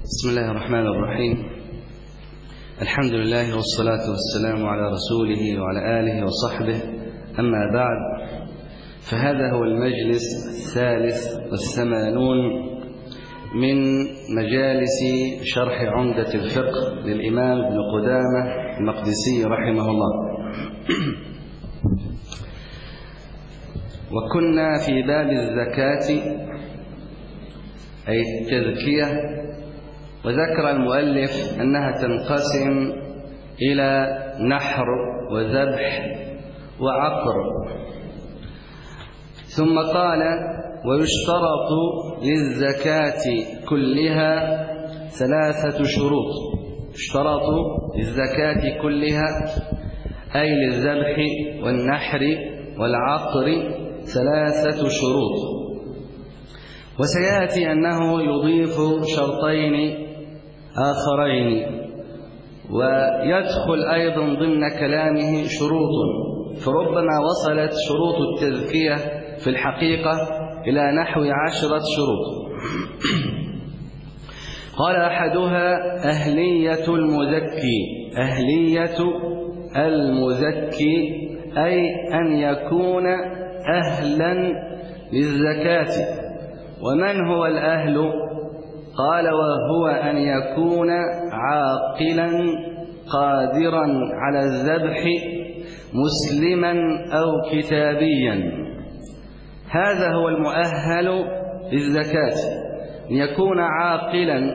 بسم الله الرحمن الرحيم. الحمد لله والصلاة والسلام على رسوله وعلى آله وصحبه، أما بعد، فهذا هو المجلس 83 من مجالس شرح عمدة الفقه للإمام ابن قدامة المقدسي رحمه الله. وكنا في باب الزكاة أي التزكية، وذكر المؤلف أنها تنقسم إلى نحر وذبح وعقر، ثم قال: ويشترط للزكاة كلها 3 شروط. اشترط للزكاة كلها أي للذبح والنحر والعقر 3 شروط، وسيأتي أنه يضيف شرطين آخرين، ويدخل أيضا ضمن كلامه شروط، فربما وصلت شروط التزكية في الحقيقة إلى نحو 10 شروط. قال: أحدها أهلية المزكي. أهلية المزكي أي أن يكون أهلا للزكاة. ومن هو الأهل؟ قال: وهو أن يكون عاقلا قادرا على الذبح مسلما أو كتابيا. هذا هو المؤهل للزكاة، أن يكون عاقلا.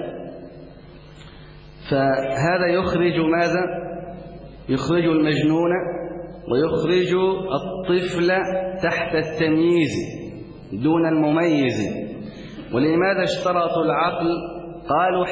فهذا يخرج ماذا؟ يخرج المجنون ويخرج الطفل تحت التمييز دون المميز. ولماذا اشترطوا العقل؟ قالوا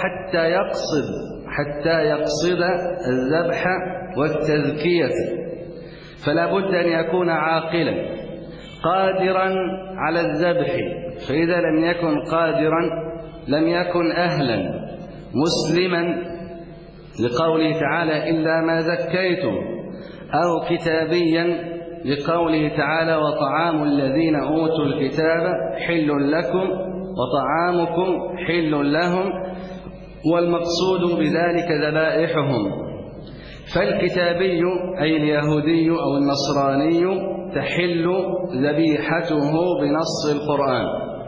حتى يقصد الذبح والتزكية، فلا بد أن يكون عاقلا قادرا على الذبح، فإذا لم يكن قادرا لم يكن أهلا. مسلما لقوله تعالى: إلا ما زكيتم، أو كتابيا لقوله تعالى: وطعام الذين أوتوا الكتاب حل لكم وطعامكم حل لهم، والمقصود بذلك ذبائحهم. فالكتابي أي اليهودي أو النصراني تحل ذبيحته بنص القرآن.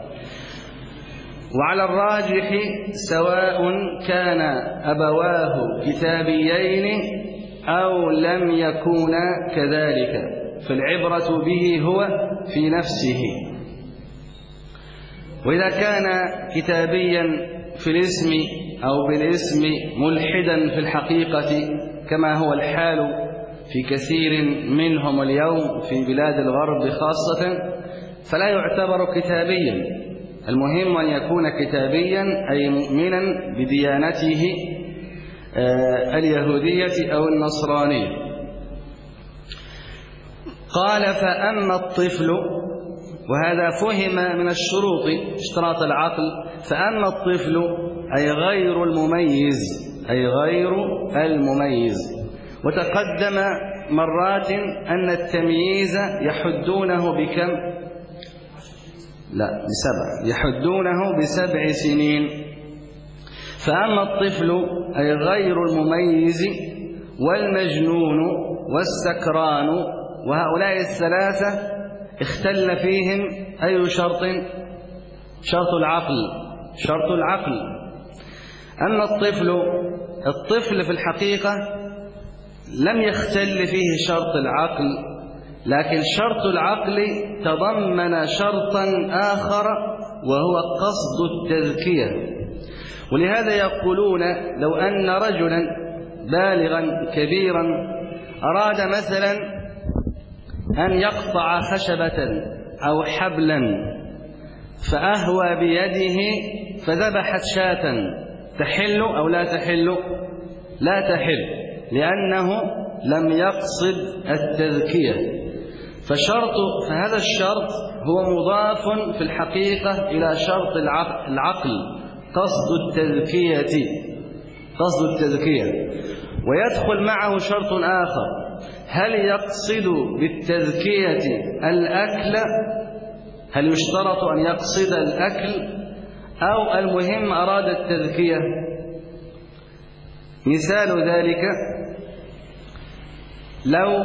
وعلى الراجح سواء كان أبواه كتابيين أو لم يكونا كذلك، فالعبرة به هو في نفسه. وإذا كان كتابيا في الاسم أو بالاسم ملحدا في الحقيقة كما هو الحال في كثير منهم اليوم في بلاد الغرب خاصة، فلا يعتبر كتابيا. المهم أن يكون كتابيا أي مؤمنا بديانته اليهودية أو النصرانية. قال: فأما الطفل، وهذا فهم من الشروط اشتراط العقل، فأما الطفل أي غير المميز، أي غير المميز. وتقدم مرات أن التمييز يحدونه بكم؟ لا، ب7، يحدونه ب7 سنين. فأما الطفل أي غير المميز والمجنون والسكران، وهؤلاء ال3 اختل فيهم أي شرط؟ شرط العقل. أما الطفل في الحقيقة لم يختل فيه شرط العقل، لكن شرط العقل تضمن شرطا آخر وهو قصد التزكية. ولهذا يقولون لو أن رجلا بالغا كبيرا أراد مثلا أن يقطع خشبة أو حبلا، فأهوى بيده فذبحت شاة، تحل أو لا تحل؟ لا تحل، لأنه لم يقصد التزكية. فهذا الشرط هو مضاف في الحقيقة إلى شرط العقل، قصد التزكية. ويدخل معه شرط آخر: هل يقصد بالتزكية الأكل؟ هل يشترط أن يقصد الأكل أو المهم أراد التزكية؟ مثال ذلك لو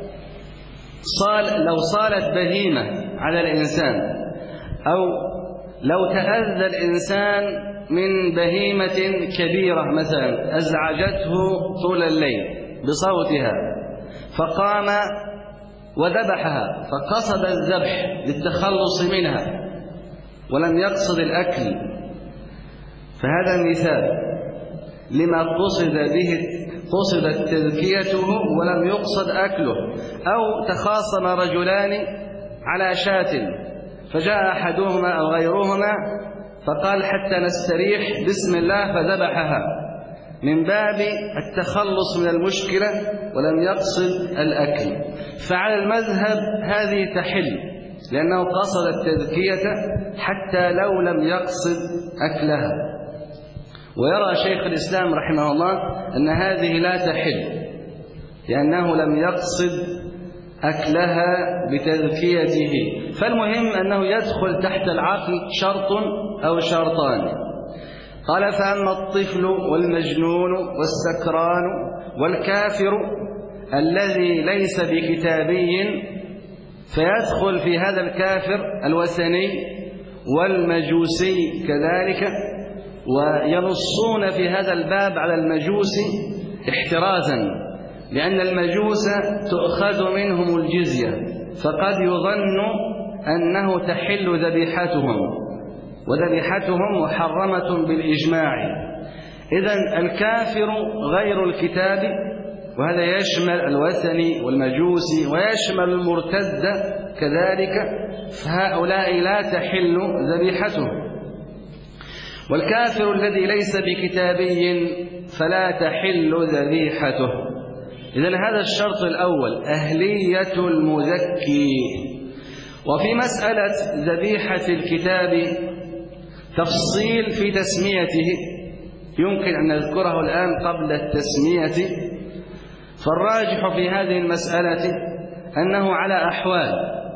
صالت بهيمة على الإنسان، أو لو تأذى الإنسان من بهيمة كبيرة مثلا أزعجته طول الليل بصوتها، فقام وذبحها، فقصد الذبح للتخلص منها ولم يقصد الأكل، فهذا مثال لما قصدت تذكيته ولم يقصد أكله. أو تخاصم رجلان على شاة فجاء أحدهما أو غيرهما فقال حتى نستريح بسم الله فذبحها من باب التخلص من المشكلة ولم يقصد الأكل، فعلى المذهب هذه تحل لأنه قصد التذكية حتى لو لم يقصد أكلها. ويرى شيخ الإسلام رحمه الله أن هذه لا تحل لأنه لم يقصد أكلها بتذكيته. فالمهم أنه يدخل تحت العقل شرط أو شرطان. قال فأما الطفل والمجنون والسكران والكافر الذي ليس بكتابي فيدخل في هذا الكافر الوثني والمجوسي كذلك، وينصون في هذا الباب على المجوس احترازا، لأن المجوس تؤخذ منهم الجزية، فقد يظن أنه تحل ذبيحتهم، وذبيحتهم محرمة بالإجماع. إذن الكافر غير الكتاب، وهذا يشمل الوثني والمجوسي ويشمل المرتد كذلك، فهؤلاء لا تحل ذبيحتهم. والكافر الذي ليس بكتابي فلا تحل ذبيحته. إذن هذا الشرط الأول أهلية المزكي. وفي مسألة ذبيحة الكتاب تفصيل في تسميته يمكن أن نذكره الآن قبل التسمية. فالراجح في هذه المسألة أنه على أحوال،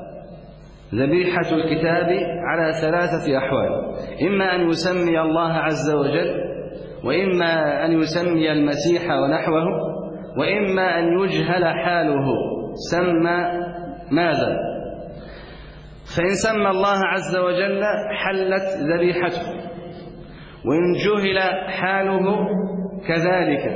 ذبيحة الكتاب على 3 أحوال: إما أن يسمي الله عز وجل، وإما أن يسمي المسيح ونحوه، وإما أن يجهل حاله سمى ماذا. فإن سمى الله عز وجل حلت ذبيحته، وإن جهل حاله كذلك.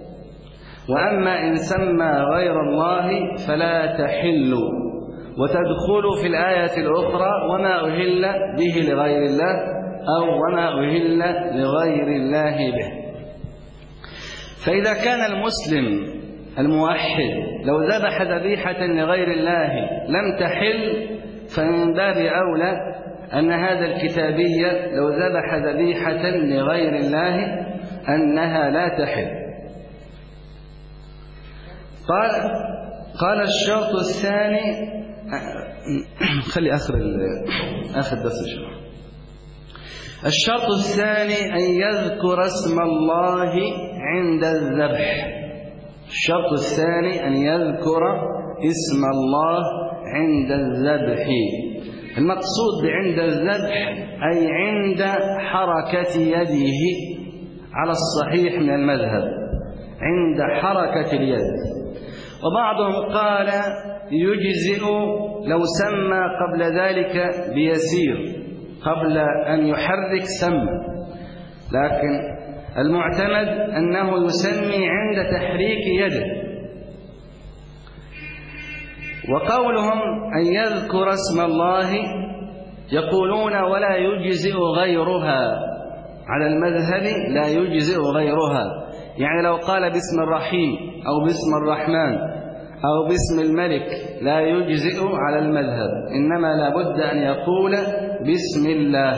وأما إن سمى غير الله فلا تحل، وتدخل في الآية الأخرى وما أهل به لغير الله، أو وما أهل لغير الله به. فإذا كان المسلم الموحد لو ذبح ذبيحة لغير الله لم تحل، فمن باب أولى أن هذا الكتابي لو ذبح ذبيحة لغير الله أنها لا تحل. قال الشرط الثاني، خلي آخر بس الشرط. الشرط الثاني أن يذكر اسم الله عند الذبح. الشرط الثاني أن يذكر اسم الله عند الذبح. المقصود بعند الذبح أي عند حركة يده على الصحيح من المذهب، عند حركة اليد. وبعضهم قال يجزئ لو سمى قبل ذلك بيسير، قبل أن يحرك سمى، لكن المعتمد أنه يسمي عند تحريك يده. وقولهم أن يذكر اسم الله يقولون ولا يجزئ غيرها، على المذهب لا يجزئ غيرها. يعني لو قال باسم الرحيم أو باسم الرحمن أو باسم الملك لا يجزئ على المذهب، إنما لا بد أن يقول بسم الله.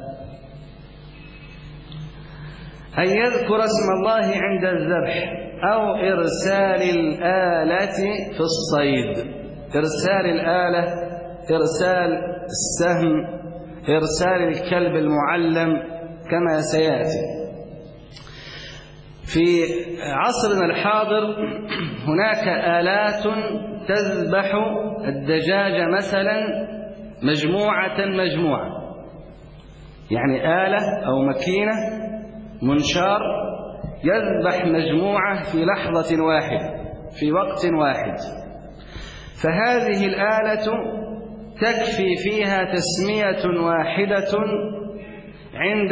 أن يذكر اسم الله عند الذبح أو إرسال الآلة في الصيد. إرسال الآلة، إرسال السهم، إرسال الكلب المعلم كما سيأتي. في عصرنا الحاضر هناك آلات تذبح الدجاج مثلا مجموعة، يعني آلة أو ماكينة منشار يذبح مجموعة في لحظة واحدة في وقت واحد، فهذه الآلة تكفي فيها تسمية واحدة عند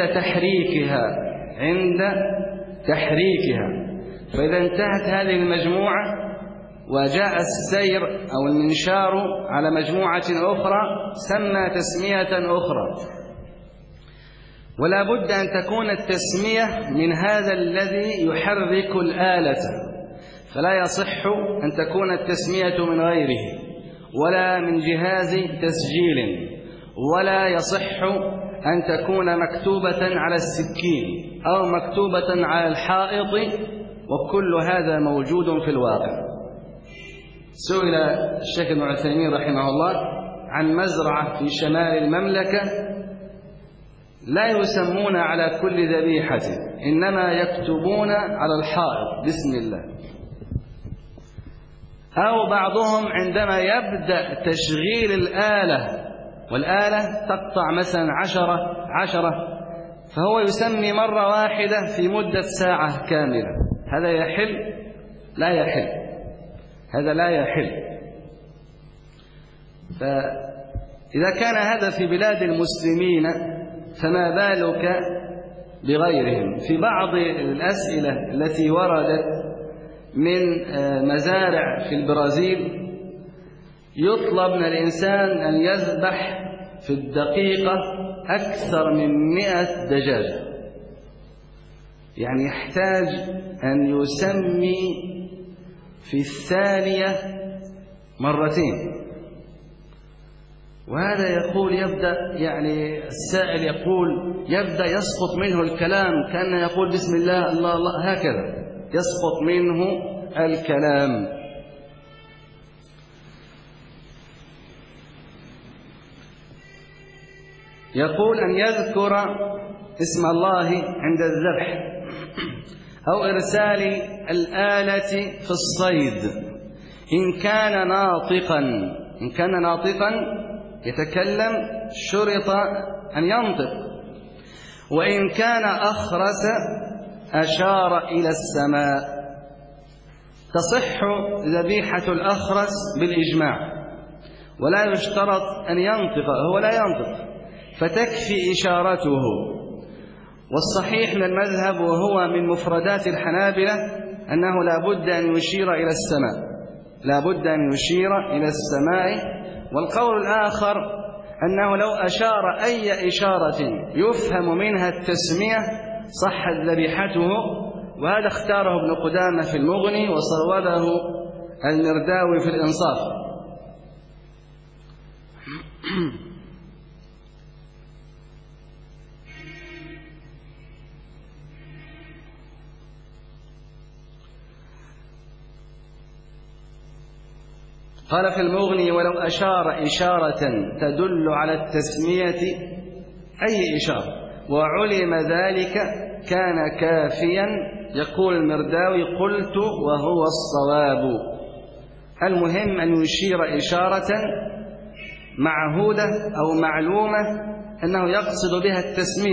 تحريكها. فإذا انتهت هذه المجموعة وجاء السير أو المنشار على مجموعة أخرى سمى تسمية أخرى. ولا بد أن تكون التسمية من هذا الذي يحرك الآلة، فلا يصح أن تكون التسمية من غيره ولا من جهاز تسجيل، ولا يصح أن تكون مكتوبة على السكين أو مكتوبة على الحائط، وكل هذا موجود في الواقع. سئل الشيخ ابن عثيمين رحمه الله عن مزرعة في شمال المملكة لا يسمون على كل ذبيحة، إنما يكتبون على الحائط بسم الله، أو بعضهم عندما يبدأ تشغيل الآلة والآلة تقطع مثلا 10 فهو يسمي مرة واحدة في مدة ساعة كاملة. هذا يحل؟ لا يحل، هذا لا يحل. فإذا كان هذا في بلاد المسلمين فما بالك بغيرهم. في بعض الأسئلة التي وردت من مزارع في البرازيل يطلب من الإنسان أن يذبح في الدقيقة أكثر من 100 دجاجة، يعني يحتاج أن يسمي في الثانية 2 وهذا يقول يبدأ، يعني السائل يقول يبدأ يسقط منه الكلام كأنه يقول بسم الله الله الله، هكذا يسقط منه الكلام. يقول أن يذكر اسم الله عند الذبح أو إرسال الآلة في الصيد إن كان ناطقا يتكلم شرط أن ينطق، وإن كان أخرس أشار إلى السماء. تصح ذبيحة الأخرس بالإجماع ولا يشترط أن ينطق، هو لا ينطق فتكفي إشارته. والصحيح من المذهب وهو من مفردات الحنابلة أنه لا بد أن يشير إلى السماء، والقول الآخر أنه لو أشار أي إشارة يفهم منها التسمية صحت ذبيحته، وهذا اختاره ابن قدامة في المغني وصوبه المرداوي في الإنصاف. قال في المغني ولو أشار إشارة تدل على التسمية أي إشارة وعلم ذلك كان كافيا. يقول المرداوي قلت وهو الصواب. المهم أن يشير إشارة معهودة أو معلومة أنه يقصد بها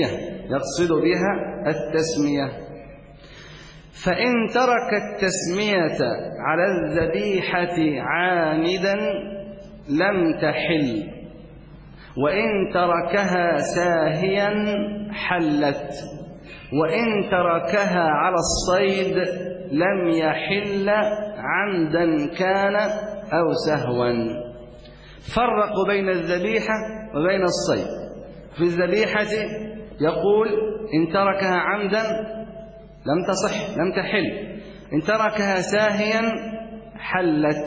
التسمية. فإن ترك التسمية على الذبيحة عامدا لم تحل، وإن تركها ساهيا حلت، وإن تركها على الصيد لم يحل عمدا كان أو سهوا. فرقوا بين الذبيحة وبين الصيد. في الذبيحة يقول إن تركها عمدا لم تصح لم تحل، إن تركها ساهيا حلت.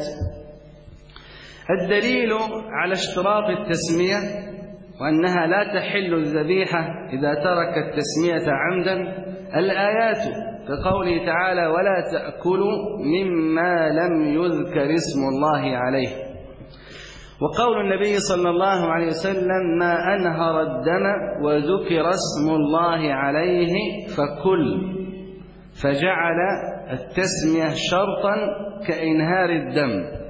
الدليل على اشتراط التسمية وأنها لا تحل الذبيحة إذا ترك التسمية عمدا الآيات كقوله تعالى ولا تأكلوا مما لم يذكر اسم الله عليه، وقول النبي صلى الله عليه وسلم ما أنهر الدم وذكر اسم الله عليه فكل، فجعل التسمية شرطا كإنهار الدم.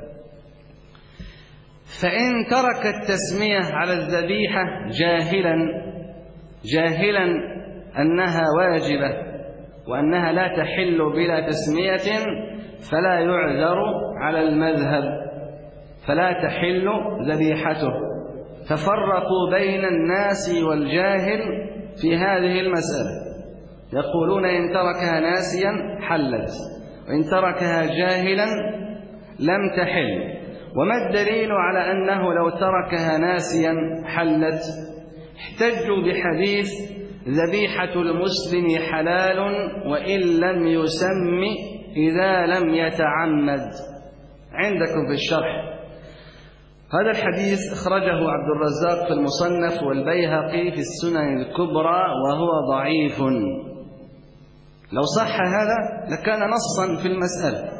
فإن ترك التسمية على الذبيحة جاهلا أنها واجبة وأنها لا تحل بلا تسمية فلا يعذر على المذهب، فلا تحل ذبيحته. ففرقوا بين الناس والجاهل في هذه المسألة، يقولون إن تركها ناسيا حلت، وإن تركها جاهلا لم تحل. وما الدليل على أنه لو تركها ناسيا حلت؟ احتجوا بحديث ذبيحة المسلم حلال وإن لم يسم إذا لم يتعمد، عندكم في الشرح. هذا الحديث أخرجه عبد الرزاق في المصنف والبيهقي في السنن الكبرى وهو ضعيف. لو صح هذا لكان نصا في المسألة.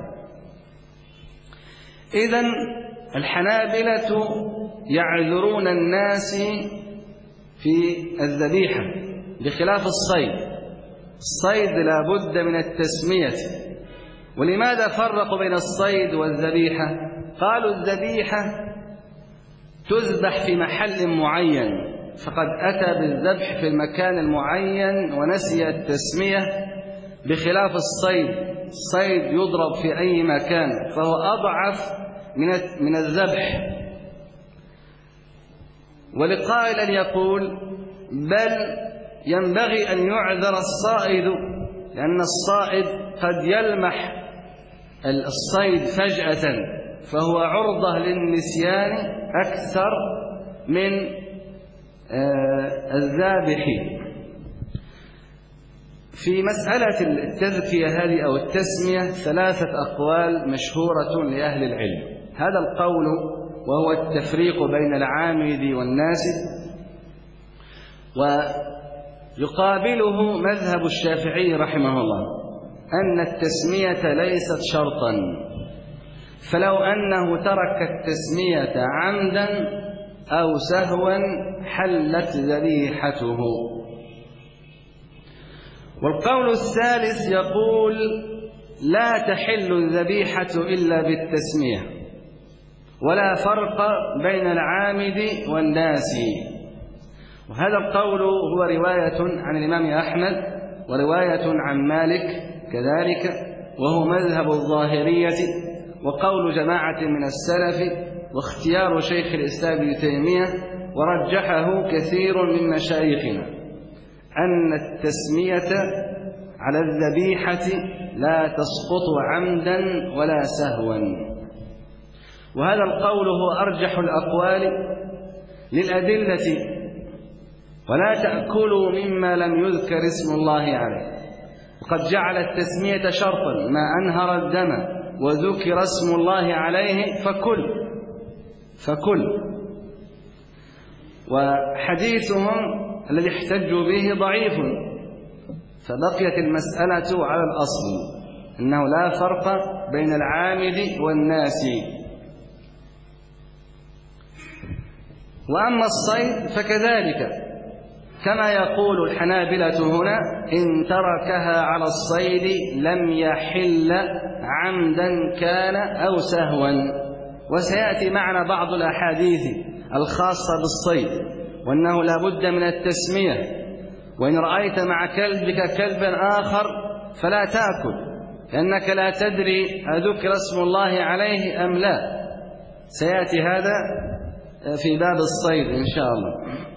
إذن الحنابلة يعذرون الناس في الذبيحة بخلاف الصيد. الصيد لا بد من التسمية. ولماذا فرقوا بين الصيد والذبيحة؟ قالوا الذبيحة تذبح في محل معين، فقد أتى بالذبح في المكان المعين ونسي التسمية، بخلاف الصيد. الصيد يضرب في أي مكان فهو أضعف من الذبح. ولقائل أن يقول بل ينبغي أن يعذر الصائد، لأن الصائد قد يلمح الصيد فجأة فهو عرضة للنسيان أكثر من الذابح. في مسألة التذكية هذه أو التسمية 3 أقوال مشهورة لأهل العلم. هذا القول وهو التفريق بين العامد والناسب، ويقابله مذهب الشافعي رحمه الله أن التسمية ليست شرطا، فلو أنه ترك التسمية عمدا أو سهوا حلت ذبيحته. والقول الثالث يقول لا تحل الذبيحة إلا بالتسمية، ولا فرق بين العامد والناسي. وهذا القول هو رواية عن الإمام أحمد ورواية عن مالك كذلك، وهو مذهب الظاهرية وقول جماعة من السلف، واختيار شيخ الإسلام ابن تيمية، ورجحه كثير من مشايخنا، أن التسمية على الذبيحة لا تسقط عمدا ولا سهوا. وهذا القول هو أرجح الأقوال للأدلة. ولا تأكلوا مما لم يذكر اسم الله عليه، وقد جعل التسمية شرطا، ما أنهر الدم وذكر اسم الله عليه فكل. وحديثهم الذي احتجوا به ضعيف، فبقيت المسألة على الأصل أنه لا فرق بين العامد والناسي. وأما الصيد فكذلك، كما يقول الحنابلة هنا إن تركها على الصيد لم يحل عمدا كان أو سهوا. وسيأتي معنا بعض الأحاديث الخاصة بالصيد، وأنه لا بد من التسمية. وإن رأيت مع كلبك كلبا آخر فلا تأكل، لأنك لا تدري أذكر اسم الله عليه أم لا. سيأتي هذا في باب الصيد إن شاء الله.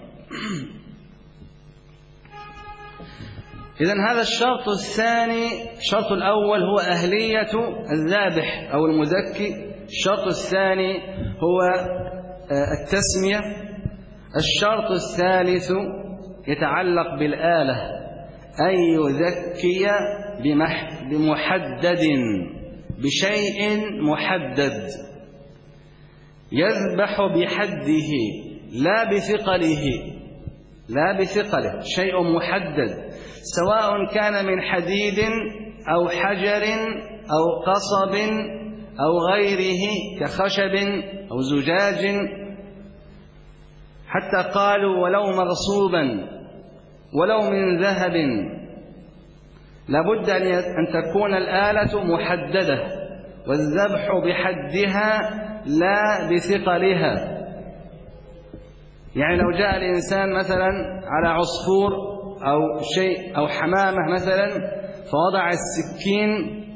إذن هذا الشرط الثاني. الشرط الأول هو أهلية الذابح أو المذكي. الشرط الثاني هو التسمية. الشرط الثالث يتعلق بالآلة، أن يذكي بمحدد، بشيء محدد، يذبح بحده لا بثقله، شيء محدد، سواء كان من حديد أو حجر أو قصب أو غيره كخشب أو زجاج. حتى قالوا ولو مغصوبا ولو من ذهب، لابد أن تكون الآلة محددة، والذبح بحدها لا بثقلها. يعني لو جاء الإنسان مثلا على عصفور أو شيء أو حمامة مثلا فوضع السكين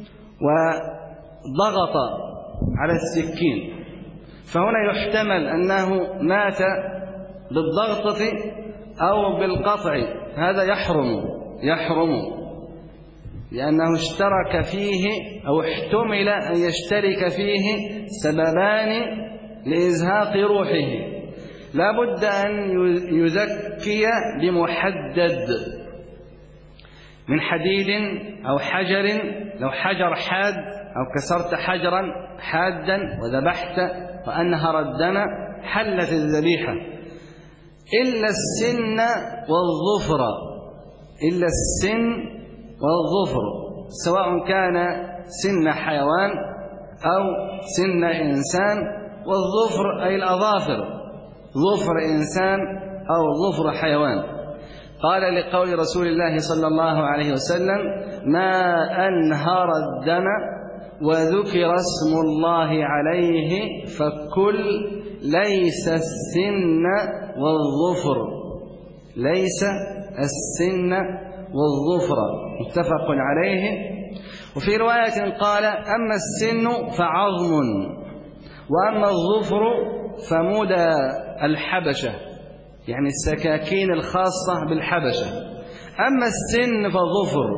وضغط على السكين، فهنا يحتمل أنه مات بالضغطة أو بالقطع، هذا يحرم لأنه اشترك فيه أو احتمل أن يشترك فيه سببان لإزهاق روحه. لا بد أن يزكي بمحدد من حديد أو حجر، لو حجر حاد أو كسرت حجرا حادا وذبحت وأنهر الدم حلت الذبيحة، إلا السن والظفر، إلا السن والظفر، سواء كان سن حيوان أو سن إنسان، والظفر أي الأظافر، ظفر إنسان أو ظفر حيوان. قال لقول رسول الله صلى الله عليه وسلم: ما أنهر الدم وذكر اسم الله عليه فكل، ليس السن والظفر، ليس السن والظفر، متفق عليه. وفي رواية قال: أما السن فعظم، وأما الظفر فمدى الحبشة، يعني السكاكين الخاصة بالحبشة، أما السن فظفر.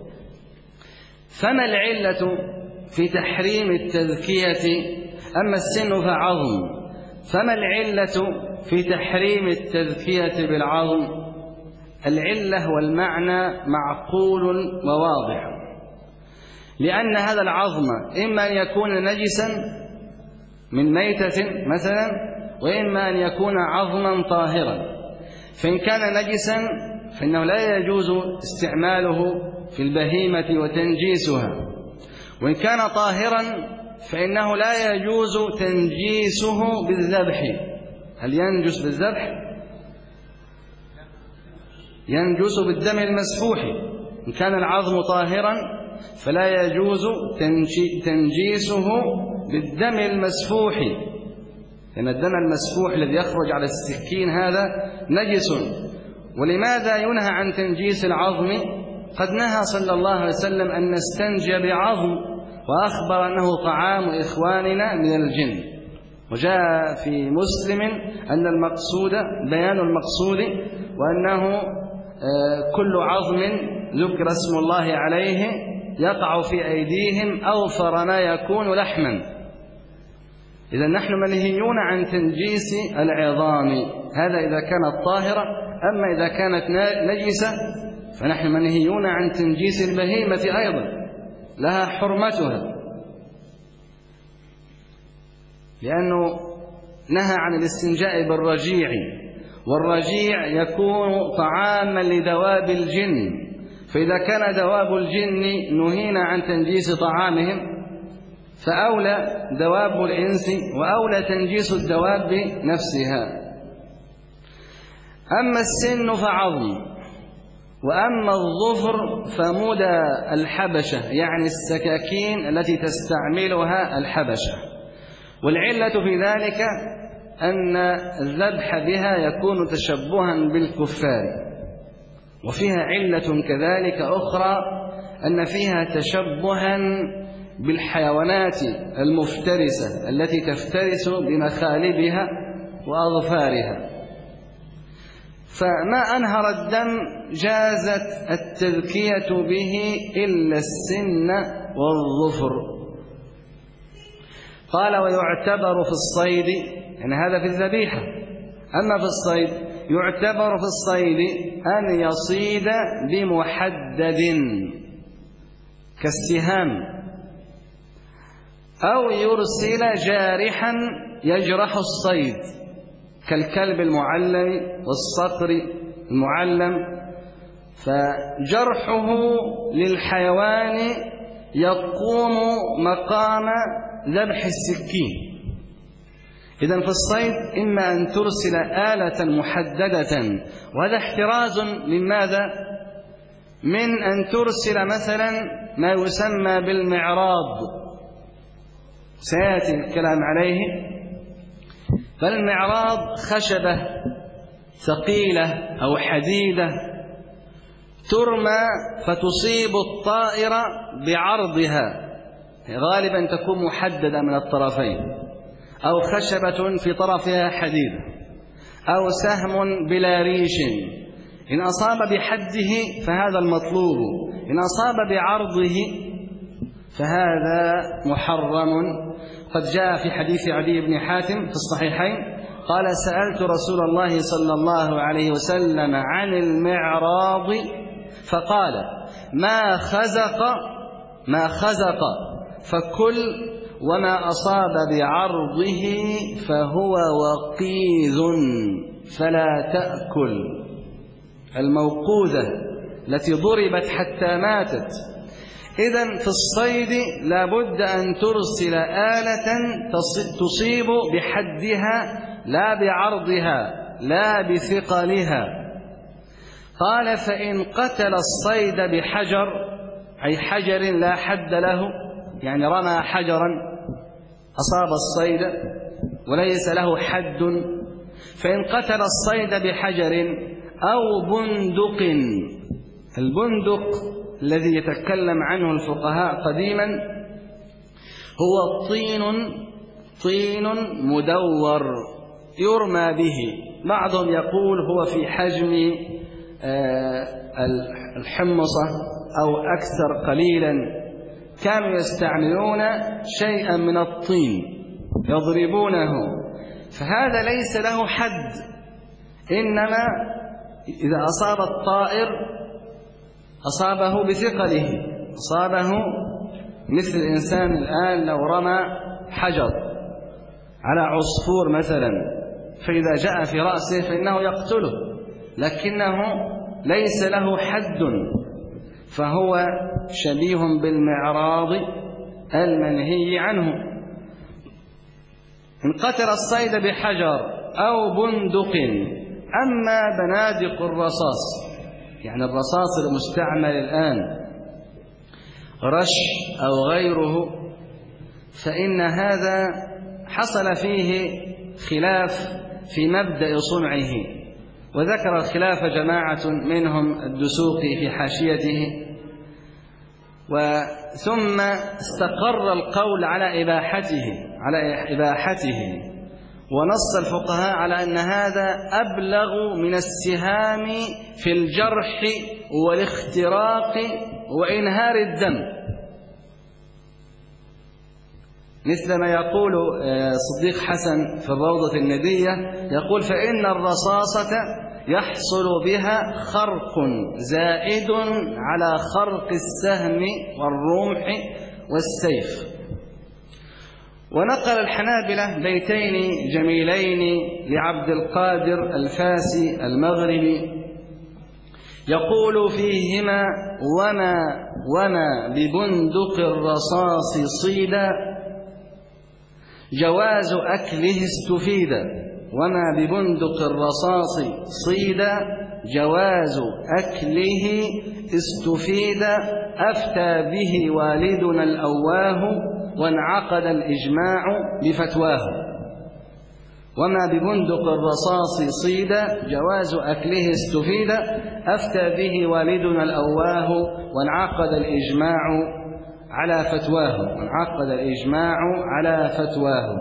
فما العلة في تحريم التذكية؟ أما السن فعظم، فما العلة في تحريم التذكية بالعظم؟ العلة والمعنى معقول وواضح، لأن هذا العظم إما أن يكون نجسا من ميتة مثلا، وإما أن يكون عظما طاهرا. فإن كان نجسا فإنه لا يجوز استعماله في البهيمة وتنجيسها، وإن كان طاهرا فإنه لا يجوز تنجيسه بالذبح. هل ينجس بالذبح؟ ينجس بالدم المسفوح. إن كان العظم طاهرا فلا يجوز تنجيسه بالدم المسفوح، لأن الدم المسفوح الذي يخرج على السكين هذا نجس. ولماذا ينهى عن تنجيس العظم؟ قد نهى صلى الله عليه وسلم أن نستنجي بعظم، وأخبر أنه طعام إخواننا من الجن. وجاء في مسلم أن المقصود بيان المقصود، وأنه كل عظم ذكر اسم الله عليه يقع في أيديهم أوفر ما يكون لحما. إذا نحن منهيون عن تنجيس العظام، هذا إذا كانت طاهرة. أما إذا كانت نجسة فنحن منهيون عن تنجيس البهيمة أيضا، لها حرمتها، لأنه نهى عن الاستنجاء بالرجيع، والرجيع يكون طعاما لدواب الجن، فإذا كان دواب الجن نهينا عن تنجيس طعامهم، فأولى دواب الإنس وأولى تنجيس الدواب نفسها. أما السن فعظم، وأما الظفر فمدى الحبشة، يعني السكاكين التي تستعملها الحبشة. والعلة في ذلك أن الذبح بها يكون تشبها بالكفار. وفيها علة كذلك أخرى، أن فيها تشبها بالحيوانات المفترسة التي تفترس بمخالبها وأظفارها. فما أنهر الدم جازت التذكية به إلا السن والظفر. قال: ويعتبر في الصيد، يعني هذا في الذبيحة. أما في الصيد يعتبر في الصيد أن يصيد بمحدد كالسهام، أو يرسل جارحا يجرح الصيد كالكلب المعلم والصقر المعلم، فجرحه للحيوان يقوم مقام ذبح السكين. إذن في الصيد إما أن ترسل آلة محددة، وهذا احتراز من ماذا؟ من أن ترسل مثلا ما يسمى بالمعراض، سيأتي الكلام عليه. فالمعراض خشبة ثقيلة أو حديدة ترمى فتصيب الطائر بعرضها، غالبا تكون محددة من الطرفين، أو خشبة في طرفها حديد، أو سهم بلا ريش. إن أصاب بحده فهذا المطلوب، إن أصاب بعرضه فهذا محرم. قد جاء في حديث عدي بن حاتم في الصحيحين قال: سألت رسول الله صلى الله عليه وسلم عن المعراض فقال: ما خزق فكل، وما أصاب بعرضه فهو وقيذ فلا تأكل. الموقوذة التي ضربت حتى ماتت. إذن في الصيد لا بد أن ترسل آلة تصيب بحدها لا بعرضها لا بثقلها. قال: فإن قتل الصيد بحجر، أي حجر لا حد له، يعني رمى حجرا أصاب الصيد وليس له حد، فإن قتل الصيد بحجر أو بندق. البندق الذي يتكلم عنه الفقهاء قديما هو طين مدور يرمى به. بعضهم يقول هو في حجم الحمصة أو أكثر قليلا. كانوا يستعملون شيئا من الطين يضربونه، فهذا ليس له حد، إنما إذا أصاب الطائر أصابه بثقله، أصابه مثل الإنسان الآن لو رمى حجر على عصفور مثلا، فإذا جاء في رأسه فإنه يقتله، لكنه ليس له حد، فهو شبيه بالمعراض المنهي عنه. إن قتل الصيد بحجر أو بندق. أما بنادق الرصاص، يعني الرصاص المستعمل الآن رش أو غيره، فإن هذا حصل فيه خلاف في مبدأ صنعه، وذكر الخلاف جماعة منهم الدسوقي في حاشيته، ثم استقر القول على إباحته، ونص الفقهاء على أن هذا أبلغ من السهام في الجرح والاختراق وإنهار الدم، مثل ما يقول صديق حسن في الروضة الندية، يقول: فإن الرصاصة يحصل بها خرق زائد على خرق السهم والرمح والسيف. ونقل الحنابلة بيتين جميلين لعبد القادر الفاسي المغربي يقول فيهما: وما ببندق الرصاص صيدا جواز أكله استفيدا. وما ببندق الرصاص صيدا جواز أكله استفيدا. أفتى به والدنا الأواه وانعقد الإجماع بفتواه. وما ببندق الرصاص صيدا جواز أكله استفيدا. أفتى به والدنا الأواه وانعقد الإجماع على فتواه.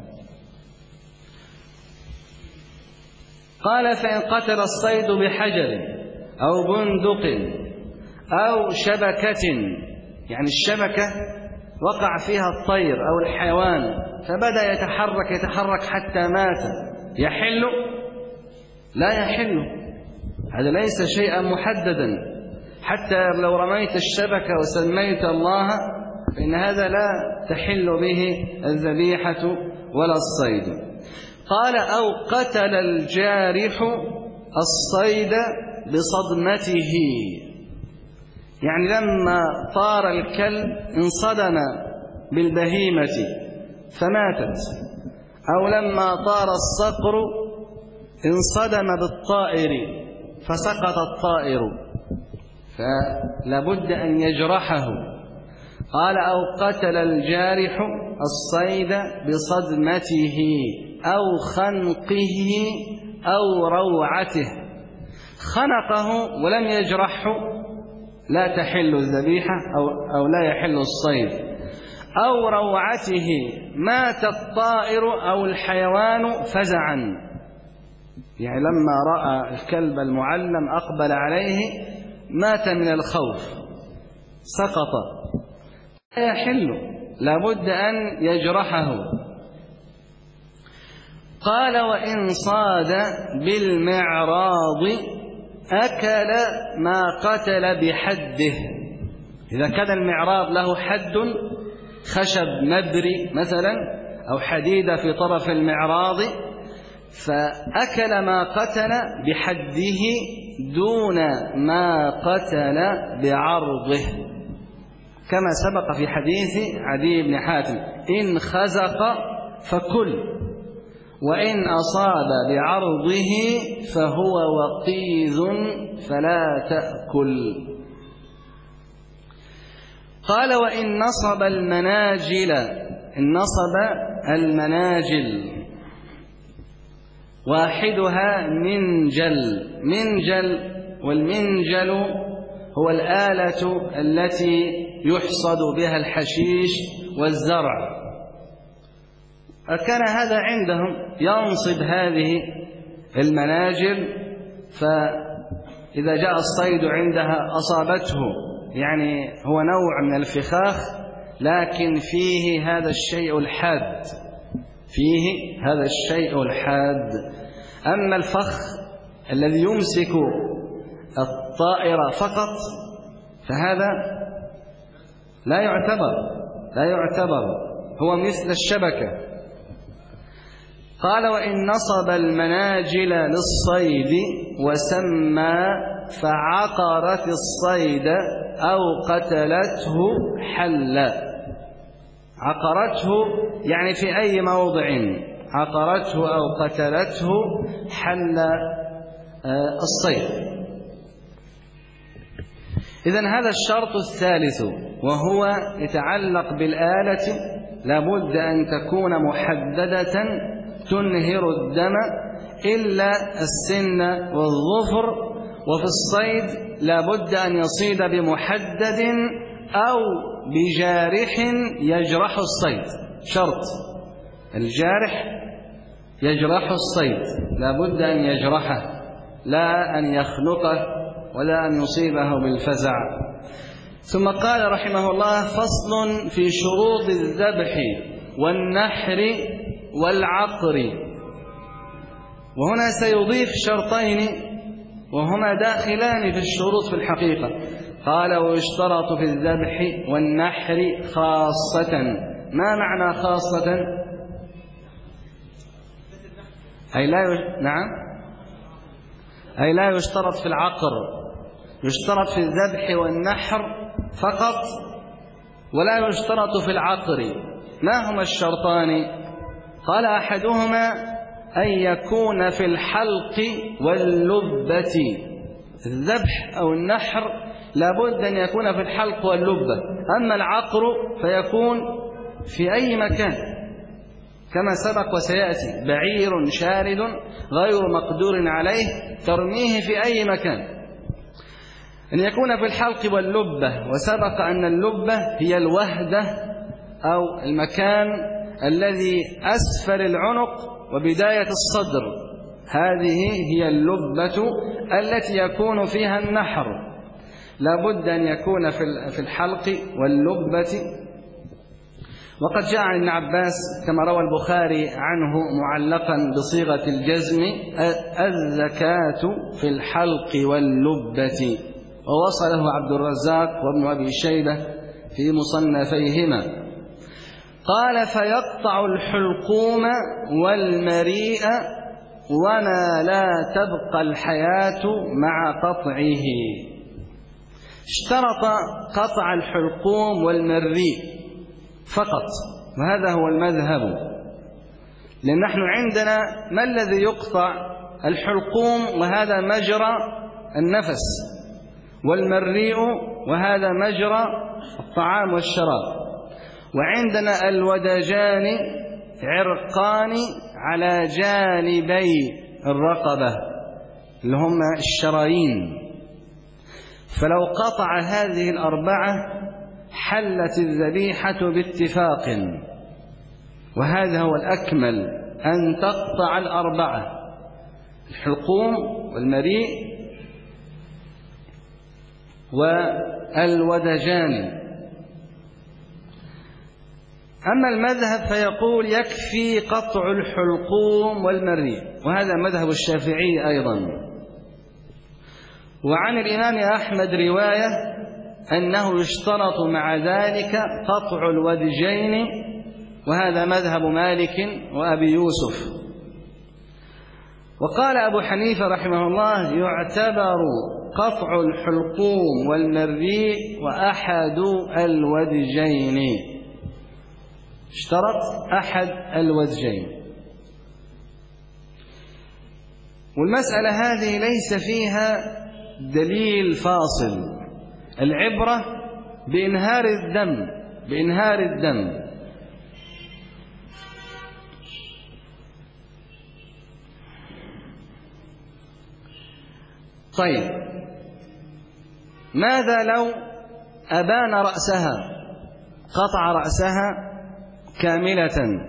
قال: فإن قتل الصيد بحجر أو بندق أو شبكة، يعني الشبكة وقع فيها الطير أو الحيوان فبدأ يتحرك حتى مات، يحل؟ لا يحل، هذا ليس شيئا محددا. حتى لو رميت الشبكة وسميت الله فإن هذا لا تحل به الذبيحة ولا الصيد. قال: أو قتل الجارح الصيد بصدمته، يعني لما طار الكلب انصدم بالبهيمة فماتت، أو لما طار الصقر انصدم بالطائر فسقط الطائر، فلا بد أن يجرحه. قال: أو قتل الجارح الصيد بصدمته أو خنقه أو روعته. خنقه ولم يجرحه لا تحل الذبيحة أو لا يحل الصيد. أو روعته مات الطائر أو الحيوان فزعا، يعني لما رأى الكلب المعلم أقبل عليه مات من الخوف سقط، لا يحل، لابد أن يجرحه. قال وإن صاد بالمعراض أكل ما قتل بحده. إذا كان المعراض له حد، خشب مبري مثلا أو حديدة في طرف المعراض، فأكل ما قتل بحده دون ما قتل بعرضه، كما سبق في حديث عدي بن حاتم: إن خزق فكل، وإن أصاب بعرضه فهو وقيذ فلا تأكل. قال وإن نصب المناجل، إن نصب المناجل واحدها منجل، والمنجل هو الآلة التي يحصد بها الحشيش والزرع. كان هذا عندهم ينصب هذه المناجل، فإذا جاء الصيد عندها أصابته، يعني هو نوع من الفخاخ لكن فيه هذا الشيء الحاد، فيه هذا الشيء الحاد. أما الفخ الذي يمسك الطائر فقط فهذا لا يعتبر، هو مثل الشبكة. قال وإن نصب المناجل للصيد وسمى فعقرت الصيد أو قتلته حل. عقرته يعني في أي موضع عقرته أو قتلته حل الصيد. إذن هذا الشرط الثالث، وهو يتعلق بالآلة، لابد أن تكون محددة تنهر الدم إلا السن والظفر. وفي الصيد لابد أن يصيد بمحدد أو بجارح يجرح الصيد، شرط الجارح يجرح الصيد، لابد أن يجرحه لا أن يخنقه ولا أن يصيبه بالفزع. ثم قال رحمه الله: فصل في شروط الذبح والنحر والعقر. وهنا سيضيف شرطين وهما داخلان في الشروط في الحقيقة. قال: ويشترط في الذبح والنحر خاصة. ما معنى خاصة؟ أي لا يشترط في العقر، يشترط في الذبح والنحر فقط، ولا يشترط في العقر. ما هما الشرطان؟ قال: أحدهما أن يكون في الحلق واللبة. الذبح أو النحر لابد أن يكون في الحلق واللبة، أما العقر فيكون في أي مكان كما سبق وسيأتي: بعير شارد غير مقدور عليه ترميه في أي مكان. أن يكون في الحلق واللبة، وسبق أن اللبة هي الوهدة أو المكان الذي أسفل العنق وبداية الصدر، هذه هي اللبة التي يكون فيها النحر. لابد أن يكون في الحلق واللبة. وقد جاء عن ابن عباس كما روى البخاري عنه معلقا بصيغة الجزم: الزكاة في الحلق واللبة. ووصله عبد الرزاق وابن أبي شيبة في مصنفيهما. قال: فيقطع الحلقوم والمريء وما لا تبقى الحياة مع قطعه. اشترط قطع الحلقوم والمريء فقط، وهذا هو المذهب، لأن نحن عندنا ما الذي يقطع؟ الحلقوم، وهذا مجرى النفس، والمريء وهذا مجرى الطعام والشراب. وعندنا الودجان عرقان على جانبي الرقبة، اللي هم الشرايين، فلو قطع هذه الأربعة حلت الذبيحة باتفاق، وهذا هو الأكمل، أن تقطع الأربعة: الحلقوم والمريء والودجان. أما المذهب فيقول يكفي قطع الحلقوم والمريء، وهذا مذهب الشافعي أيضا. وعن الإمام أحمد رواية أنه يشترط مع ذلك قطع الودجين، وهذا مذهب مالك وأبي يوسف. وقال أبو حنيفة رحمه الله يعتبر قطع الحلقوم والمريء وأحد الودجين، اشترط أحد الودجين. والمسألة هذه ليس فيها دليل فاصل، العبرة بإنهار الدم. طيب، ماذا لو أبان رأسها، قطع رأسها كاملة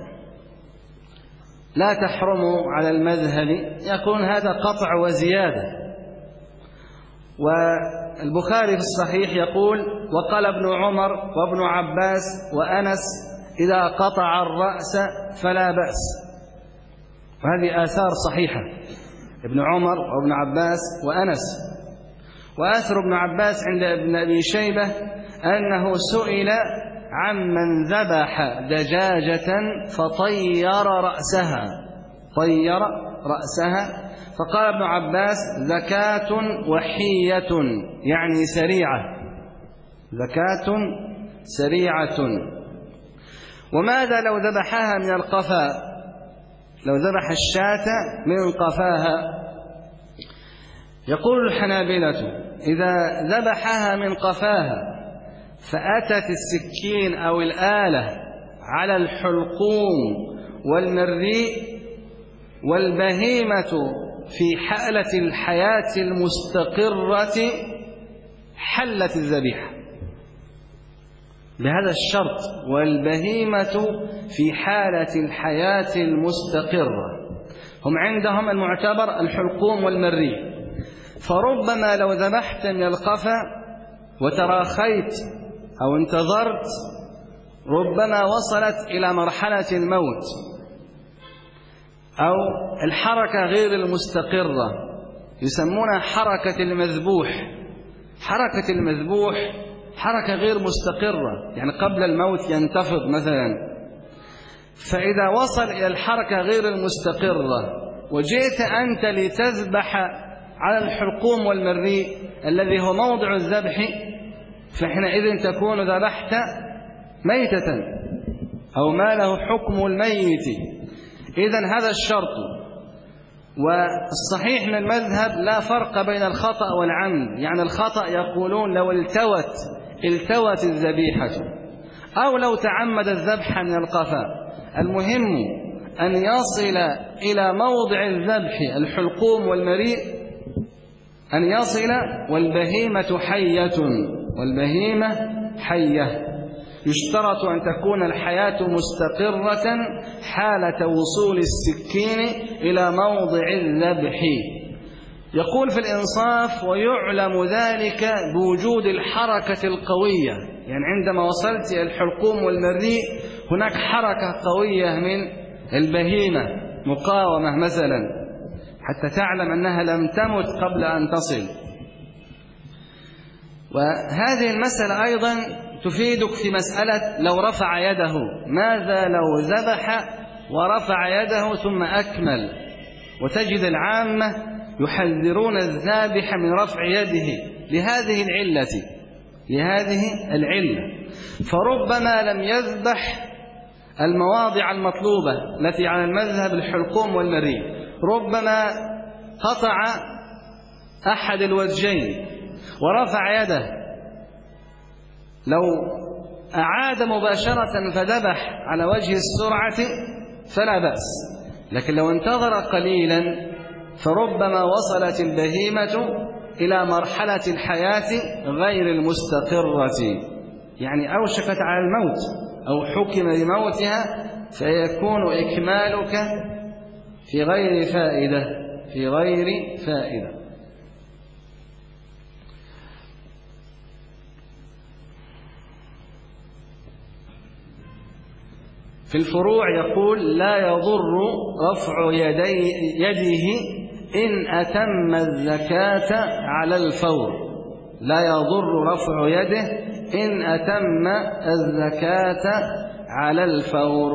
لا تحرم على المذهب، يكون هذا قطع وزيادة. والبخاري في الصحيح يقول: وقال ابن عمر وابن عباس وأنس إذا قطع الرأس فلا بأس. وهذه آثار صحيحة، ابن عمر وابن عباس وأنس. وآثر ابن عباس عند ابن أبي شيبة أنه سئل عمن ذبح دجاجة فطير رأسها، فقال ابن عباس: زكاة وحية، يعني سريعة، زكاة سريعة. وماذا لو ذبحها من القفا؟ لو ذبح الشاة من قفاها، يقول الحنابلة: إذا ذبحها من قفاها فأتت السكين أو الآلة على الحلقوم والمريء والبهيمة في حالة الحياة المستقرة، حلت الذبيحة بهذا الشرط: والبهيمة في حالة الحياة المستقرة. هم عندهم المعتبر الحلقوم والمريء. فربما لو ذبحت من القفا وتراخيت أو انتظرت، ربما وصلت إلى مرحلة الموت أو الحركة غير المستقرة، يسمونها حركة المذبوح. حركة المذبوح حركة غير مستقرة، يعني قبل الموت ينتفض مثلا. فإذا وصل إلى الحركة غير المستقرة وجئت أنت لتذبح على الحلقوم والمريء الذي هو موضع الذبح، فحينئذ تكون ذبحت ميتة أو ما له حكم الميت. إذن هذا الشرط. والصحيح من المذهب لا فرق بين الخطأ والعمد، يعني الخطأ يقولون لو التوت الذبيحة أو لو تعمد الذبح من القفا، المهم أن يصل إلى موضع الذبح الحلقوم والمريء، أن يصل والبهيمة حية. يشترط أن تكون الحياة مستقرة حالة وصول السكين إلى موضع الذبح. يقول في الإنصاف: ويعلم ذلك بوجود الحركة القوية، يعني عندما وصلت إلى الحلقوم والمريء هناك حركة قوية من البهيمة، مقاومة مثلا، حتى تعلم أنها لم تمت قبل أن تصل. وهذه المسألة أيضا تفيدك في مسألة لو رفع يده، ماذا لو ذبح ورفع يده ثم أكمل؟ وتجد العامة يحذرون الذابح من رفع يده لهذه العلة. فربما لم يذبح المواضع المطلوبة التي على المذهب الحلقوم والمريء، ربما قطع أحد الوجهين ورفع يده، لو أعاد مباشرة فذبح على وجه السرعة فلا بأس، لكن لو انتظر قليلا فربما وصلت البهيمة إلى مرحلة الحياة غير المستقرة، يعني أوشكت على الموت أو حكم بموتها، فيكون إكمالك في غير فائدة، في غير فائدة. في الفروع يقول: لا يضر رفع يده إن أتم الزكاة على الفور. لا يضر رفع يده إن أتم الزكاة على الفور.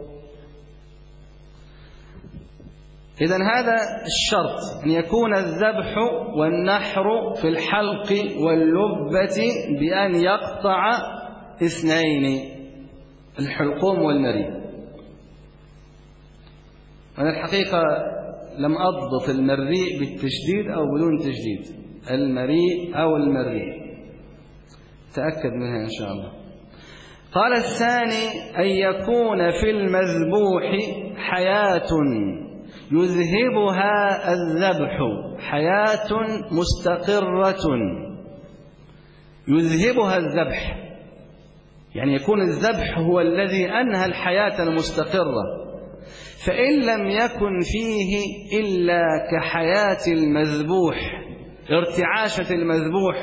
إذن هذا الشرط، أن يكون الذبح والنحر في الحلق واللبة بأن يقطع اثنين، الحلقوم والمريء. أنا الحقيقة لم أضبط المريء بالتشديد أو بدون تشديد، المريء أو المريء، تأكد منها إن شاء الله. قال: الثاني أن يكون في المذبوح حياة يذهبها الذبح، حياة مستقرة يذهبها الذبح، يعني يكون الذبح هو الذي أنهى الحياة المستقرة. فإن لم يكن فيه إلا كحياة المذبوح، ارتعاشة المذبوح،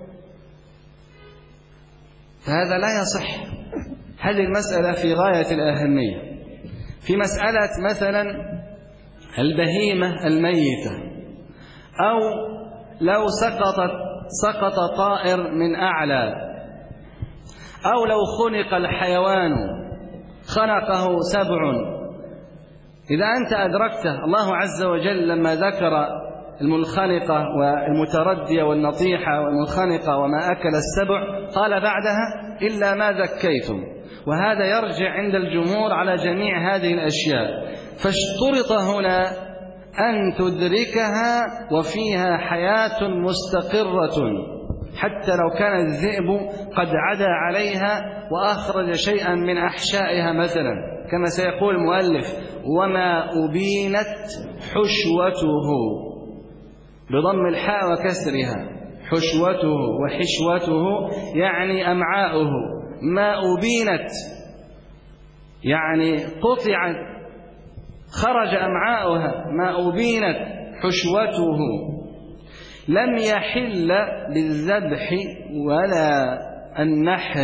فهذا لا يصح. هذه المسألة في غاية الأهمية. في مسألة مثلا البهيمة الميتة، أو لو سقط طائر من أعلى، أو لو خنق الحيوان خنقه سبع، إذا أنت أدركته، الله عز وجل لما ذكر المنخنقة والمتردية والنطيحة والمنخنقة وما أكل السبع قال بعدها: إلا ما ذكيتم. وهذا يرجع عند الجمهور على جميع هذه الأشياء. فاشترط هنا أن تدركها وفيها حياة مستقرة، حتى لو كان الذئب قد عدا عليها وأخرج شيئا من أحشائها مثلا، كما سيقول المؤلف: وما أبينت حشوته، بضم الحاء وكسرها، حشوته وحشوته يعني أمعاؤه، ما أبينت يعني قطعت، خرج أمعاؤها، ما أبينت حشوته، لم يحل بالذبح ولا النحر،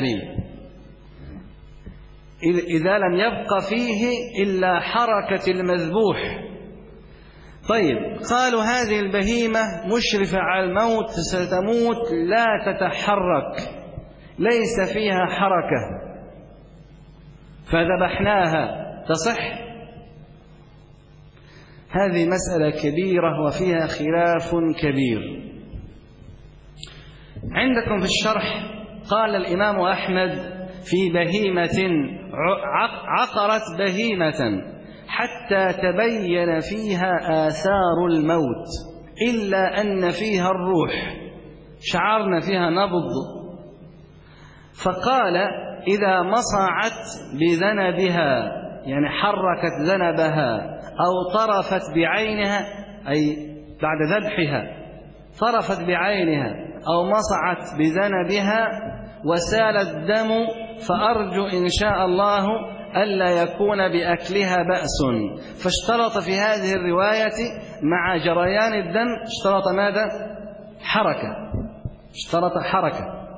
إذا لم يبق فيه إلا حركة المذبوح. طيب، قالوا هذه البهيمة مشرفة على الموت، ستموت لا تتحرك، ليس فيها حركة، فذبحناها، تصح؟ هذه مسألة كبيرة وفيها خلاف كبير. عندكم في الشرح قال الإمام أحمد في بهيمة عقرت بهيمة حتى تبين فيها آثار الموت إلا أن فيها الروح، شعرنا فيها نبض. فقال: إذا مصعت بذنبها، يعني حركت ذنبها، أو طرفت بعينها، أي بعد ذبحها طرفت بعينها أو مصعت بذنبها وسال الدم، فأرجو إن شاء الله ألا يكون بأكلها بأس. فاشترط في هذه الرواية مع جريان الدم، اشترط ماذا؟ حركة، اشترط حركة.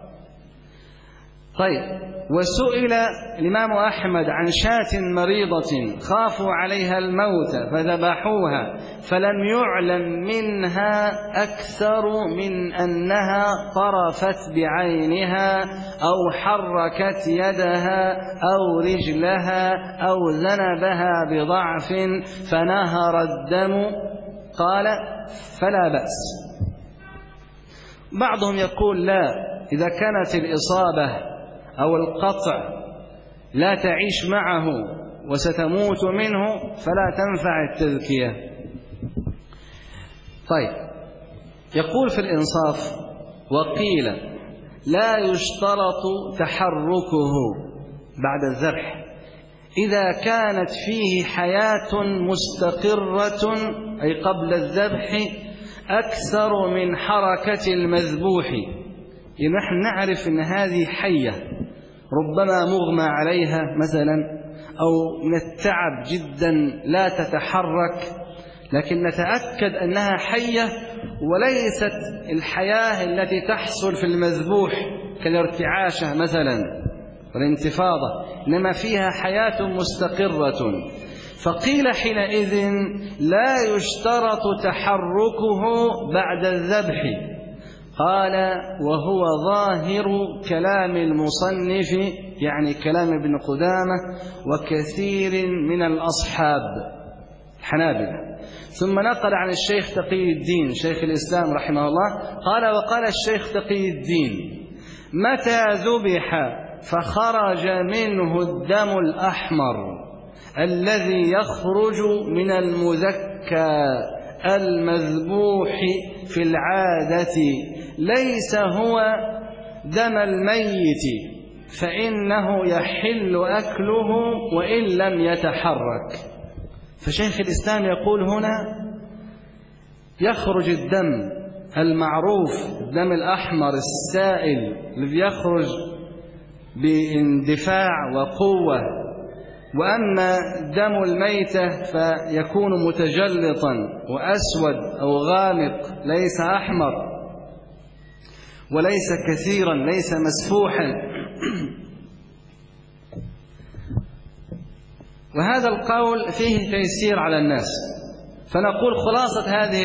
طيب، وسئل الإمام أحمد عن شاة مريضة خافوا عليها الموت فذبحوها فلم يعلم منها أكثر من أنها طرفت بعينها أو حركت يدها أو رجلها أو ذنبها بضعف فنهر الدم، قال: فلا بأس. بعضهم يقول: لا، إذا كانت الإصابة أو القطع لا تعيش معه وستموت منه فلا تنفع التذكية. طيب، يقول في الإنصاف: وقيل لا يشترط تحركه بعد الذبح إذا كانت فيه حياة مستقرة أي قبل الذبح أكثر من حركة المذبوح. يعني نحن نعرف أن هذه حية ربما مغمى عليها مثلا أو من التعب جدا لا تتحرك، لكن نتأكد أنها حية وليست الحياة التي تحصل في المذبوح كالارتعاشة مثلا والانتفاضة، إنما فيها حياة مستقرة. فقيل حينئذ لا يشترط تحركه بعد الذبح. قال وهو ظاهر كلام المصنف، يعني كلام ابن قدامة وكثير من الأصحاب الحنابلة. ثم نقل عن الشيخ تقي الدين شيخ الإسلام رحمه الله قال وقال الشيخ تقي الدين متى ذبح فخرج منه الدم الأحمر الذي يخرج من المذكى المذبوح في العادة ليس هو دم الميت فإنه يحل أكله وإن لم يتحرك. فشيخ الإسلام يقول هنا يخرج الدم المعروف الدم الأحمر السائل الذي يخرج باندفاع وقوة، وأما دم الميتة فيكون متجلطا وأسود أو غامق ليس أحمر وليس كثيرا ليس مسفوحا. وهذا القول فيه تيسير على الناس. فنقول خلاصة هذه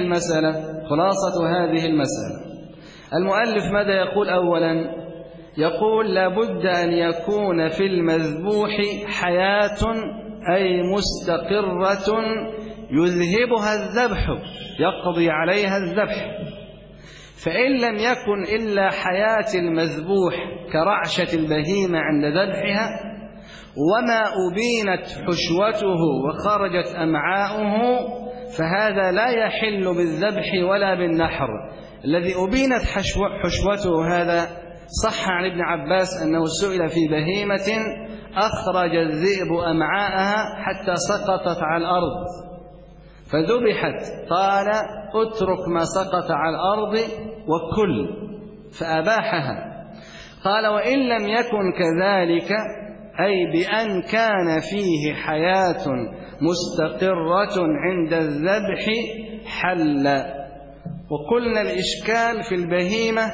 المسألة المؤلف ماذا يقول؟ أولا يقول لابد أن يكون في المذبوح حياة أي مستقرة يذهبها الذبح يقضي عليها الذبح. فإن لم يكن إلا حياة المذبوح كرعشة البهيمة عند ذبحها وما أبينت حشوته وخرجت أمعاؤه فهذا لا يحل بالذبح ولا بالنحر. الذي أبينت حشوته هذا صح عن ابن عباس أنه سئل في بهيمة أخرج الذئب أمعاءها حتى سقطت على الأرض فذبحت قال اترك ما سقط على الأرض وكل فأباحها. قال وإن لم يكن كذلك أي بأن كان فيه حياة مستقرة عند الذبح حل. وقلنا الإشكال في البهيمة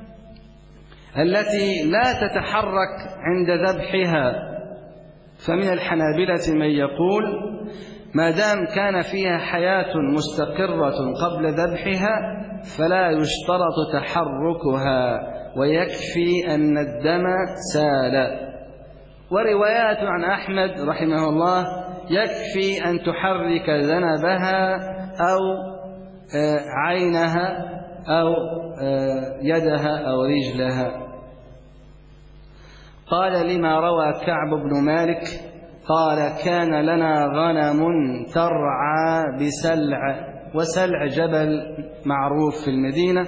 التي لا تتحرك عند ذبحها، فمن الحنابلة من يقول ما دام كان فيها حياة مستقرة قبل ذبحها فلا يشترط تحركها ويكفي أن الدم سال. وروايات عن أحمد رحمه الله يكفي أن تحرك ذنبها أو عينها أو يدها أو رجلها. قال لما روى كعب بن مالك قال كان لنا غنم ترعى بسلع، وسلع جبل معروف في المدينة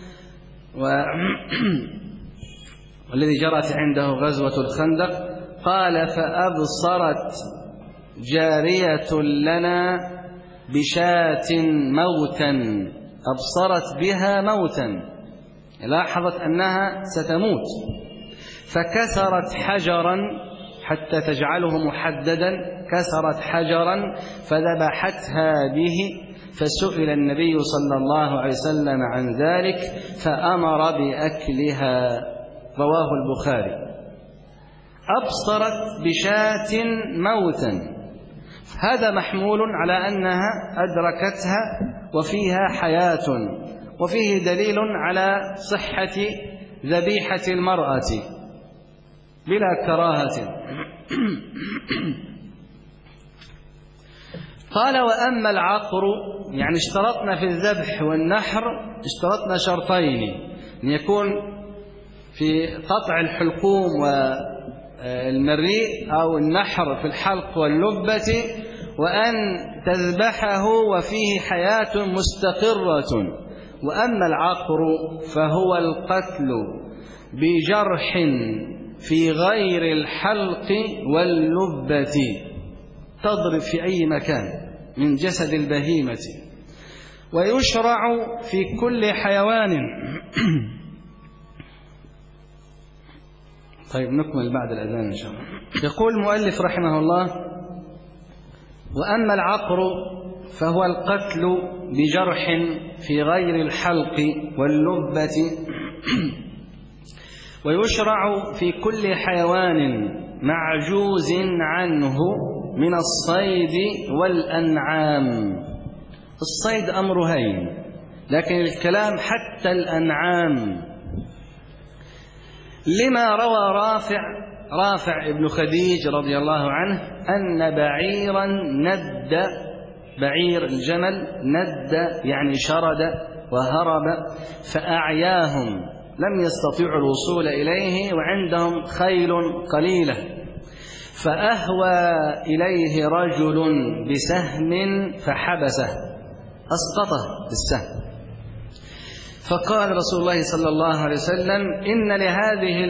والذي جرت عنده غزوة الخندق. قال فأبصرت جارية لنا بشاة موتا، أبصرت بها موتا لاحظت أنها ستموت فكسرت حجرا حتى تجعله محددا، كسرت حجرا فذبحتها به فسئل النبي صلى الله عليه وسلم عن ذلك فأمر بأكلها. رواه البخاري. أبصرت بشاة موتا هذا محمول على أنها أدركتها وفيها حياة، وفيه دليل على صحة ذبيحة المرأة بلا كراهة. قال وأما العقر يعني اشترطنا في الذبح والنحر اشترطنا شرطين، أن يكون في قطع الحلقوم والمريء أو النحر في الحلق واللبة، وأن تذبحه وفيه حياة مستقرة. وأما العقر فهو القتل بجرح في غير الحلق واللبة، تضرب في أي مكان من جسد البهيمة ويشرع في كل حيوان. طيب نكمل بعد الأذان إن شاء الله. يقول المؤلف رحمه الله: وأما العقر فهو القتل بجرح في غير الحلق واللبة، ويشرع في كل حيوان معجوز عنه من الصيد والأنعام. الصيد أمر هين، لكن الكلام حتى الأنعام، لما روى رافع ابن خديج رضي الله عنه أن بعيرا ند، بعير الجمل، ند يعني شرد وهرب، فأعياهم، لم يستطيعوا الوصول إليه وعندهم خيل قليلة، فأهوى إليه رجل بسهم فحبسه، أسقطه بالسهم. فقال رسول الله صلى الله عليه وسلم: إن لهذه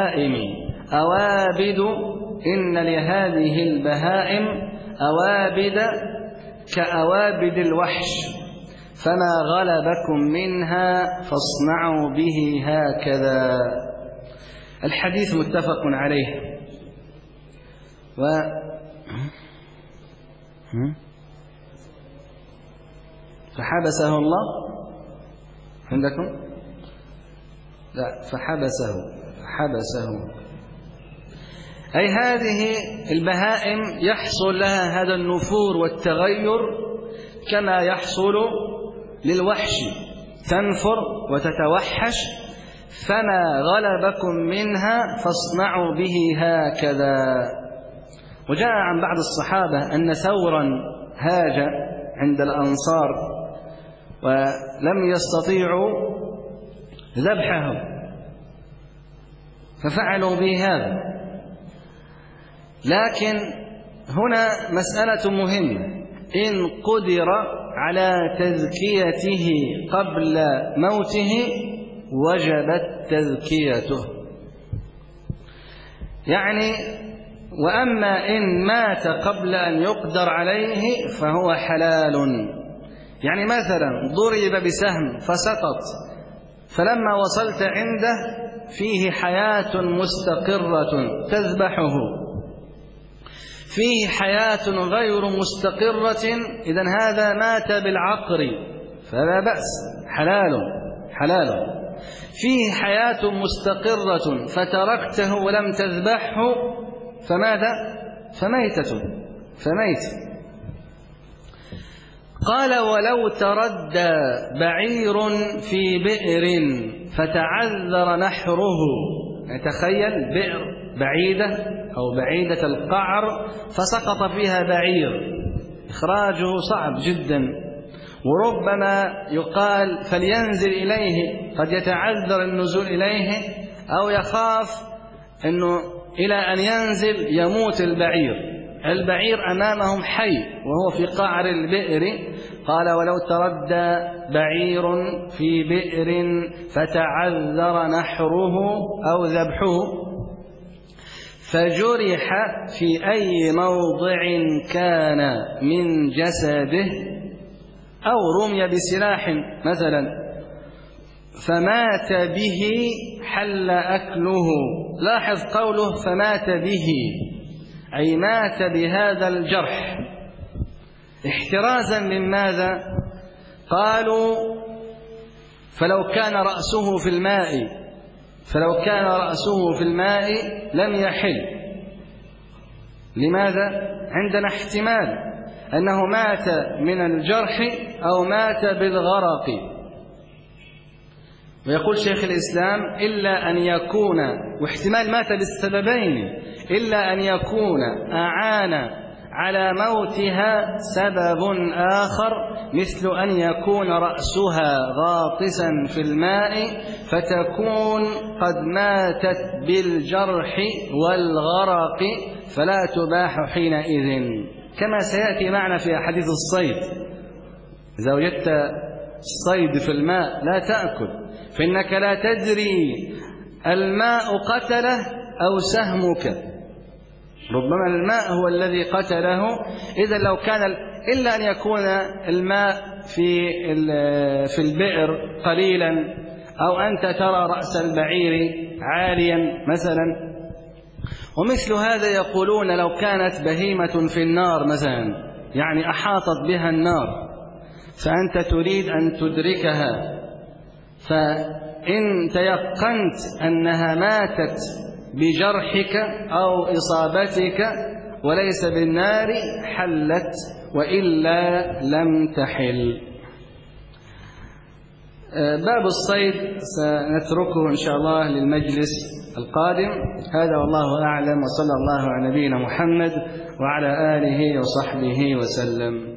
البهائم أوابد كأوابد الوحش، فما غلبكم منها فاصنعوا به هكذا. الحديث متفق عليه. فحبسه الله عندكم؟ لا، فحبسه أي هذه البهائم يحصل لها هذا النفور والتغير كما يحصل للوحش، تنفر وتتوحش، فما غلبكم منها فاصنعوا به هكذا. وجاء عن بعض الصحابة أن ثورا هاج عند الأنصار ولم يستطيعوا ذبحه، ففعلوا به هذا. لكن هنا مسألة مهمة: إن قدر على تذكيته قبل موته وجبت تذكيته، يعني وأما إن مات قبل أن يقدر عليه فهو حلال. يعني مثلا ضرب بسهم فسقط، فلما وصلت عنده فيه حياة مستقرة تذبحه، فيه حياة غير مستقرة، إذن هذا مات بالعقر فلا بأس، حلال. فيه حياة مستقرة فتركته ولم تذبحه فماذا؟ فميت. قال: ولو تردى بعير في بئر فتعذر نحره، تخيل بئر بعيدة أو بعيدة القعر فسقط فيها بعير، إخراجه صعب جدا، وربما يقال فلينزل إليه، قد يتعذر النزول إليه أو يخاف أنه إلى أن ينزل يموت البعير أمامهم حي وهو في قعر البئر. قال: ولو تردى بعير في بئر فتعذر نحره أو ذبحه فجرح في أي موضع كان من جسده، أو رمي بسلاح مثلا فمات به حل أكله. لاحظ قوله فمات به، أي مات بهذا الجرح احترازا من ماذا؟ قالوا: فلو كان رأسه في الماء لم يحل. لماذا؟ عندنا احتمال أنه مات من الجرح أو مات بالغرق. ويقول شيخ الإسلام: إلا أن يكون، واحتمال مات بالسببين، إلا أن يكون أعان على موتها سبب آخر، مثل أن يكون رأسها غاطسا في الماء فتكون قد ماتت بالجرح والغرق فلا تباح حينئذ، كما سيأتي معنا في أحاديث الصيد. إذا وجدت الصيد في الماء لا تأكل، فإنك لا تدري الماء قتله أو سهمك، ربما الماء هو الذي قتله. إذا لو كان إلا أن يكون الماء في البئر قليلا، أو أنت ترى رأس البعير عاليا مثلا. ومثل هذا يقولون لو كانت بهيمة في النار مثلا، يعني أحاطت بها النار، فأنت تريد أن تدركها، فإن تيقنت أنها ماتت بجرحك أو إصابتك وليس بالنار حلت، وإلا لم تحل. باب الصيد سنتركه إن شاء الله للمجلس القادم. هذا والله أعلم، وصلى الله على نبينا محمد وعلى آله وصحبه وسلم.